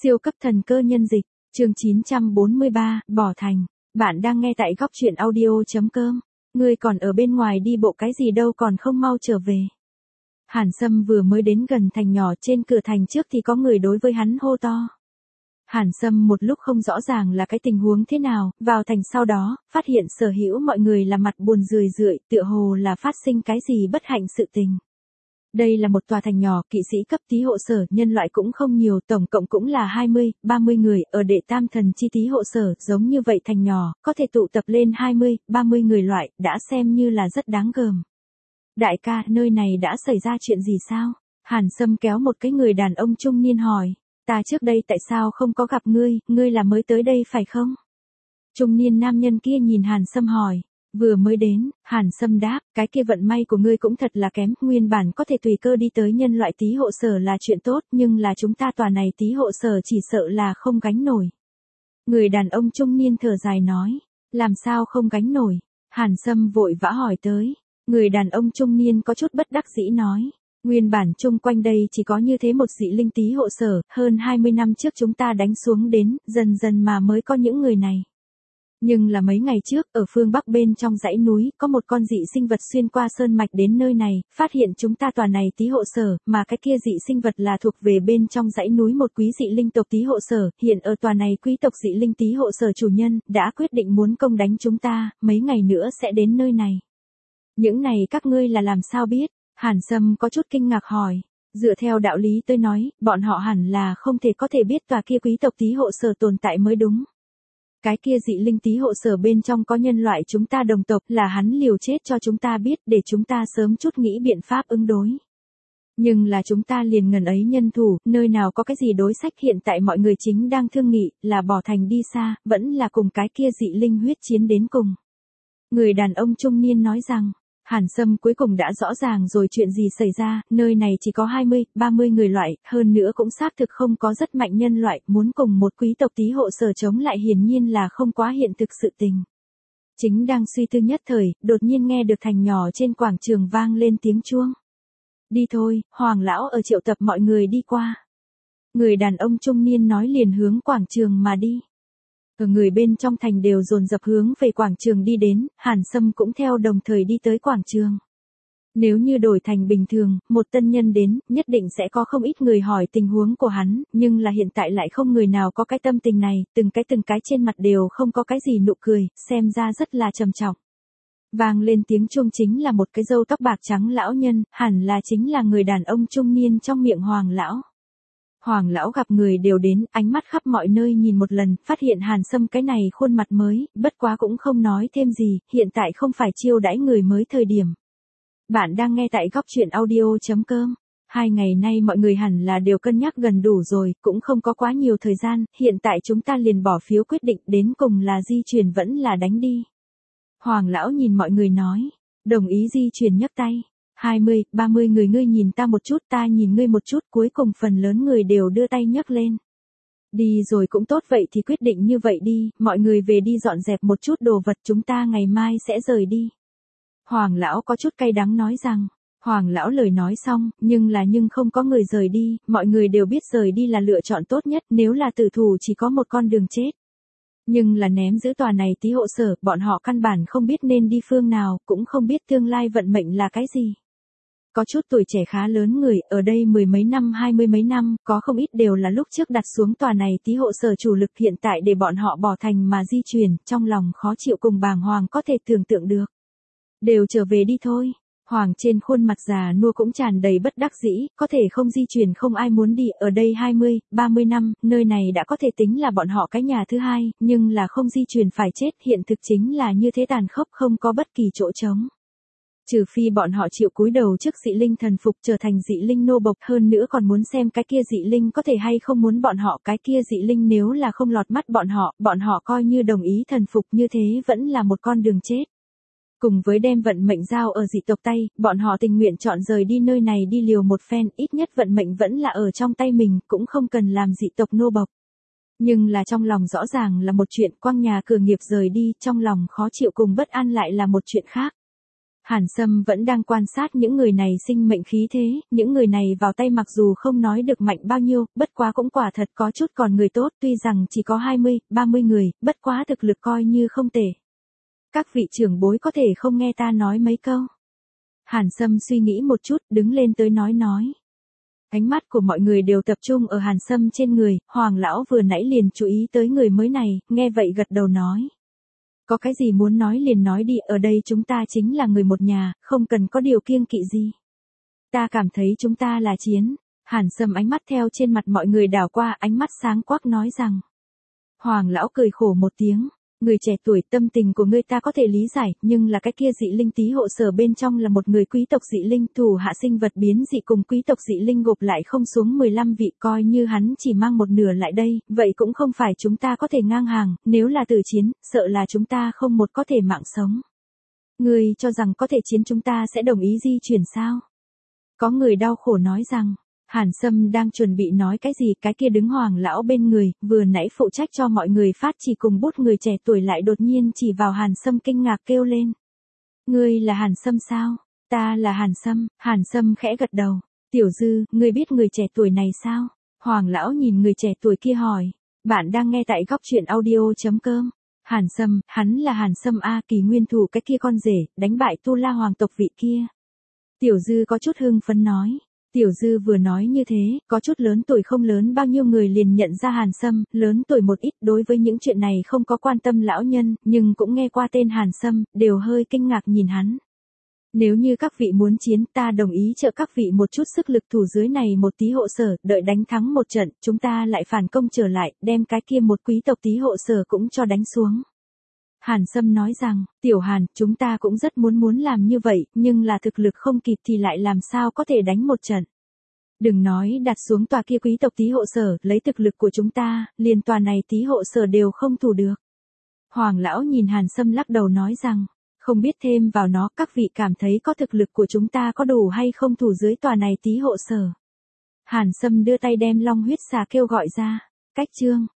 Siêu cấp thần cơ nhân dịch, chương 943, bỏ thành. Bạn đang nghe tại góc truyện audio.com. Ngươi còn ở bên ngoài đi bộ cái gì đâu, còn không mau trở về. Hàn Sâm vừa mới đến gần thành nhỏ, trên cửa thành trước thì có người đối với hắn hô to. Hàn Sâm một lúc không rõ ràng là cái tình huống thế nào, vào thành sau đó, phát hiện sở hữu mọi người là mặt buồn rười rượi, tựa hồ là phát sinh cái gì bất hạnh sự tình. Đây là một tòa thành nhỏ, kỵ sĩ cấp tí hộ sở, nhân loại cũng không nhiều, tổng cộng cũng là 20, 30 người, ở đệ tam thần chi tí hộ sở, giống như vậy thành nhỏ, có thể tụ tập lên 20, 30 người loại, đã xem như là rất đáng gờm. Đại ca, nơi này đã xảy ra chuyện gì sao? Hàn Sâm kéo một cái người đàn ông trung niên hỏi, ta trước đây tại sao không có gặp ngươi, ngươi là mới tới đây phải không? Trung niên nam nhân kia nhìn Hàn Sâm hỏi. Vừa mới đến, Hàn Sâm đáp, cái kia vận may của ngươi cũng thật là kém, nguyên bản có thể tùy cơ đi tới nhân loại tí hộ sở là chuyện tốt, nhưng là chúng ta tòa này tí hộ sở chỉ sợ là không gánh nổi. Người đàn ông trung niên thở dài nói, làm sao không gánh nổi? Hàn Sâm vội vã hỏi tới, người đàn ông trung niên có chút bất đắc dĩ nói, nguyên bản chung quanh đây chỉ có như thế một dị linh tí hộ sở, hơn 20 năm trước chúng ta đánh xuống đến, dần dần mà mới có những người này. Nhưng là mấy ngày trước, ở phương Bắc bên trong dãy núi, có một con dị sinh vật xuyên qua sơn mạch đến nơi này, phát hiện chúng ta tòa này tí hộ sở, mà cái kia dị sinh vật là thuộc về bên trong dãy núi một quý dị linh tộc tí hộ sở, hiện ở tòa này quý tộc dị linh tí hộ sở chủ nhân, đã quyết định muốn công đánh chúng ta, mấy ngày nữa sẽ đến nơi này. Những này các ngươi là làm sao biết? Hàn Sâm có chút kinh ngạc hỏi. Dựa theo đạo lý tôi nói, bọn họ hẳn là không thể có thể biết tòa kia quý tộc tí hộ sở tồn tại mới đúng. Cái kia dị linh tí hộ sở bên trong có nhân loại chúng ta đồng tộc, là hắn liều chết cho chúng ta biết để chúng ta sớm chút nghĩ biện pháp ứng đối. Nhưng là chúng ta liền ngần ấy nhân thủ, nơi nào có cái gì đối sách, hiện tại mọi người chính đang thương nghị, là bỏ thành đi xa, vẫn là cùng cái kia dị linh huyết chiến đến cùng. Người đàn ông trung niên nói rằng, Hàn Sâm cuối cùng đã rõ ràng rồi chuyện gì xảy ra, nơi này chỉ có 20, 30 người loại, hơn nữa cũng xác thực không có rất mạnh nhân loại, muốn cùng một quý tộc tí hộ sở chống lại hiển nhiên là không quá hiện thực sự tình. Chính đang suy tư nhất thời, đột nhiên nghe được thành nhỏ trên quảng trường vang lên tiếng chuông. Đi thôi, Hoàng lão ở triệu tập mọi người đi qua. Người đàn ông trung niên nói liền hướng quảng trường mà đi. Ở người bên trong thành đều dồn dập hướng về quảng trường đi đến, Hàn Sâm cũng theo đồng thời đi tới quảng trường. Nếu như đổi thành bình thường, một tân nhân đến, nhất định sẽ có không ít người hỏi tình huống của hắn, nhưng là hiện tại lại không người nào có cái tâm tình này, từng cái trên mặt đều không có cái gì nụ cười, xem ra rất là trầm trọng. Vang lên tiếng chuông chính là một cái râu tóc bạc trắng lão nhân, hẳn là chính là người đàn ông trung niên trong miệng Hoàng lão. Hoàng lão gặp người đều đến, ánh mắt khắp mọi nơi nhìn một lần, phát hiện Hàn Sâm cái này khuôn mặt mới, bất quá cũng không nói thêm gì, hiện tại không phải chiêu đãi người mới thời điểm. Bạn đang nghe tại góc truyện audio.com. 2 ngày nay mọi người hẳn là đều cân nhắc gần đủ rồi, cũng không có quá nhiều thời gian, hiện tại chúng ta liền bỏ phiếu quyết định, đến cùng là di chuyển vẫn là đánh đi. Hoàng lão nhìn mọi người nói, đồng ý di chuyển nhấc tay. 20, 30 người, ngươi nhìn ta một chút, ta nhìn ngươi một chút, cuối cùng phần lớn người đều đưa tay nhấc lên. Đi rồi cũng tốt, vậy thì quyết định như vậy đi, mọi người về đi dọn dẹp một chút đồ vật, chúng ta ngày mai sẽ rời đi. Hoàng lão có chút cay đắng nói rằng, Hoàng lão lời nói xong, nhưng không có người rời đi, mọi người đều biết rời đi là lựa chọn tốt nhất, nếu là tử thủ chỉ có một con đường chết. Nhưng là ném giữ tòa này tí hộ sở, bọn họ căn bản không biết nên đi phương nào, cũng không biết tương lai vận mệnh là cái gì. Có chút tuổi trẻ khá lớn người, ở đây 10 mấy năm 20 mấy năm, có không ít đều là lúc trước đặt xuống tòa này tí hộ sở chủ lực, hiện tại để bọn họ bỏ thành mà di chuyển, trong lòng khó chịu cùng bàng hoàng có thể tưởng tượng được. Đều trở về đi thôi. Hoàng trên khuôn mặt già nua cũng tràn đầy bất đắc dĩ, có thể không di chuyển không ai muốn đi, ở đây 20, 30 năm, nơi này đã có thể tính là bọn họ cái nhà thứ hai, nhưng là không di chuyển phải chết, hiện thực chính là như thế tàn khốc, không có bất kỳ chỗ trống. Trừ phi bọn họ chịu cúi đầu trước dị linh thần phục, trở thành dị linh nô bộc, hơn nữa còn muốn xem cái kia dị linh có thể hay không muốn bọn họ, cái kia dị linh nếu là không lọt mắt bọn họ coi như đồng ý thần phục, như thế vẫn là một con đường chết. Cùng với đem vận mệnh giao ở dị tộc tay, bọn họ tình nguyện chọn rời đi nơi này đi liều một phen, ít nhất vận mệnh vẫn là ở trong tay mình, cũng không cần làm dị tộc nô bộc. Nhưng là trong lòng rõ ràng là một chuyện, quang nhà cửa nghiệp rời đi, trong lòng khó chịu cùng bất an lại là một chuyện khác. Hàn Sâm vẫn đang quan sát những người này sinh mệnh khí thế, những người này vào tay mặc dù không nói được mạnh bao nhiêu, bất quá cũng quả thật có chút còn người tốt, tuy rằng chỉ có 20, 30 người, bất quá thực lực coi như không tệ. Các vị trưởng bối có thể không nghe ta nói mấy câu. Hàn Sâm suy nghĩ một chút, đứng lên tới nói. Ánh mắt của mọi người đều tập trung ở Hàn Sâm trên người, Hoàng lão vừa nãy liền chú ý tới người mới này, nghe vậy gật đầu nói. Có cái gì muốn nói liền nói đi, ở đây chúng ta chính là người một nhà, không cần có điều kiêng kỵ gì. Ta cảm thấy chúng ta là chiến. Hàn Sâm ánh mắt theo trên mặt mọi người đảo qua, ánh mắt sáng quắc nói rằng. Hoàng lão cười khổ một tiếng. Người trẻ tuổi, tâm tình của ngươi ta có thể lý giải, nhưng là cái kia dị linh tí hộ sở bên trong là một người quý tộc dị linh, thủ hạ sinh vật biến dị cùng quý tộc dị linh gộp lại không xuống 15 vị, coi như hắn chỉ mang một nửa lại đây, vậy cũng không phải chúng ta có thể ngang hàng, nếu là tử chiến, sợ là chúng ta không một có thể mạng sống. Ngươi cho rằng có thể chiến chúng ta sẽ đồng ý di chuyển sao? Có người đau khổ nói rằng. Hàn Sâm đang chuẩn bị nói cái gì, cái kia đứng Hoàng lão bên người, vừa nãy phụ trách cho mọi người phát chỉ cùng bút người trẻ tuổi lại đột nhiên chỉ vào Hàn Sâm kinh ngạc kêu lên. Ngươi là Hàn Sâm sao? Ta là Hàn Sâm. Hàn Sâm khẽ gật đầu. Tiểu Dư, ngươi biết người trẻ tuổi này sao? Hoàng lão nhìn người trẻ tuổi kia hỏi. Bạn đang nghe tại góc truyện audio.com. Hàn Sâm, hắn là Hàn Sâm A, Kỳ nguyên thủ cái kia con rể, đánh bại Tu La hoàng tộc vị kia. Tiểu Dư có chút hưng phấn nói. Tiểu Dư vừa nói như thế, có chút lớn tuổi không lớn bao nhiêu người liền nhận ra Hàn Sâm, lớn tuổi một ít đối với những chuyện này không có quan tâm lão nhân, nhưng cũng nghe qua tên Hàn Sâm, đều hơi kinh ngạc nhìn hắn. Nếu như các vị muốn chiến, ta đồng ý trợ các vị một chút sức lực thủ dưới này một tí hộ sở, đợi đánh thắng một trận, chúng ta lại phản công trở lại, đem cái kia một quý tộc tí hộ sở cũng cho đánh xuống. Hàn Sâm nói rằng, Tiểu Hàn, chúng ta cũng rất muốn làm như vậy, nhưng là thực lực không kịp thì lại làm sao có thể đánh một trận. Đừng nói đặt xuống tòa kia quý tộc tí hộ sở, lấy thực lực của chúng ta, liền tòa này tí hộ sở đều không thủ được. Hoàng lão nhìn Hàn Sâm lắc đầu nói rằng, không biết thêm vào nó, các vị cảm thấy có thực lực của chúng ta có đủ hay không thủ dưới tòa này tí hộ sở. Hàn Sâm đưa tay đem long huyết xà kêu gọi ra, cách chương.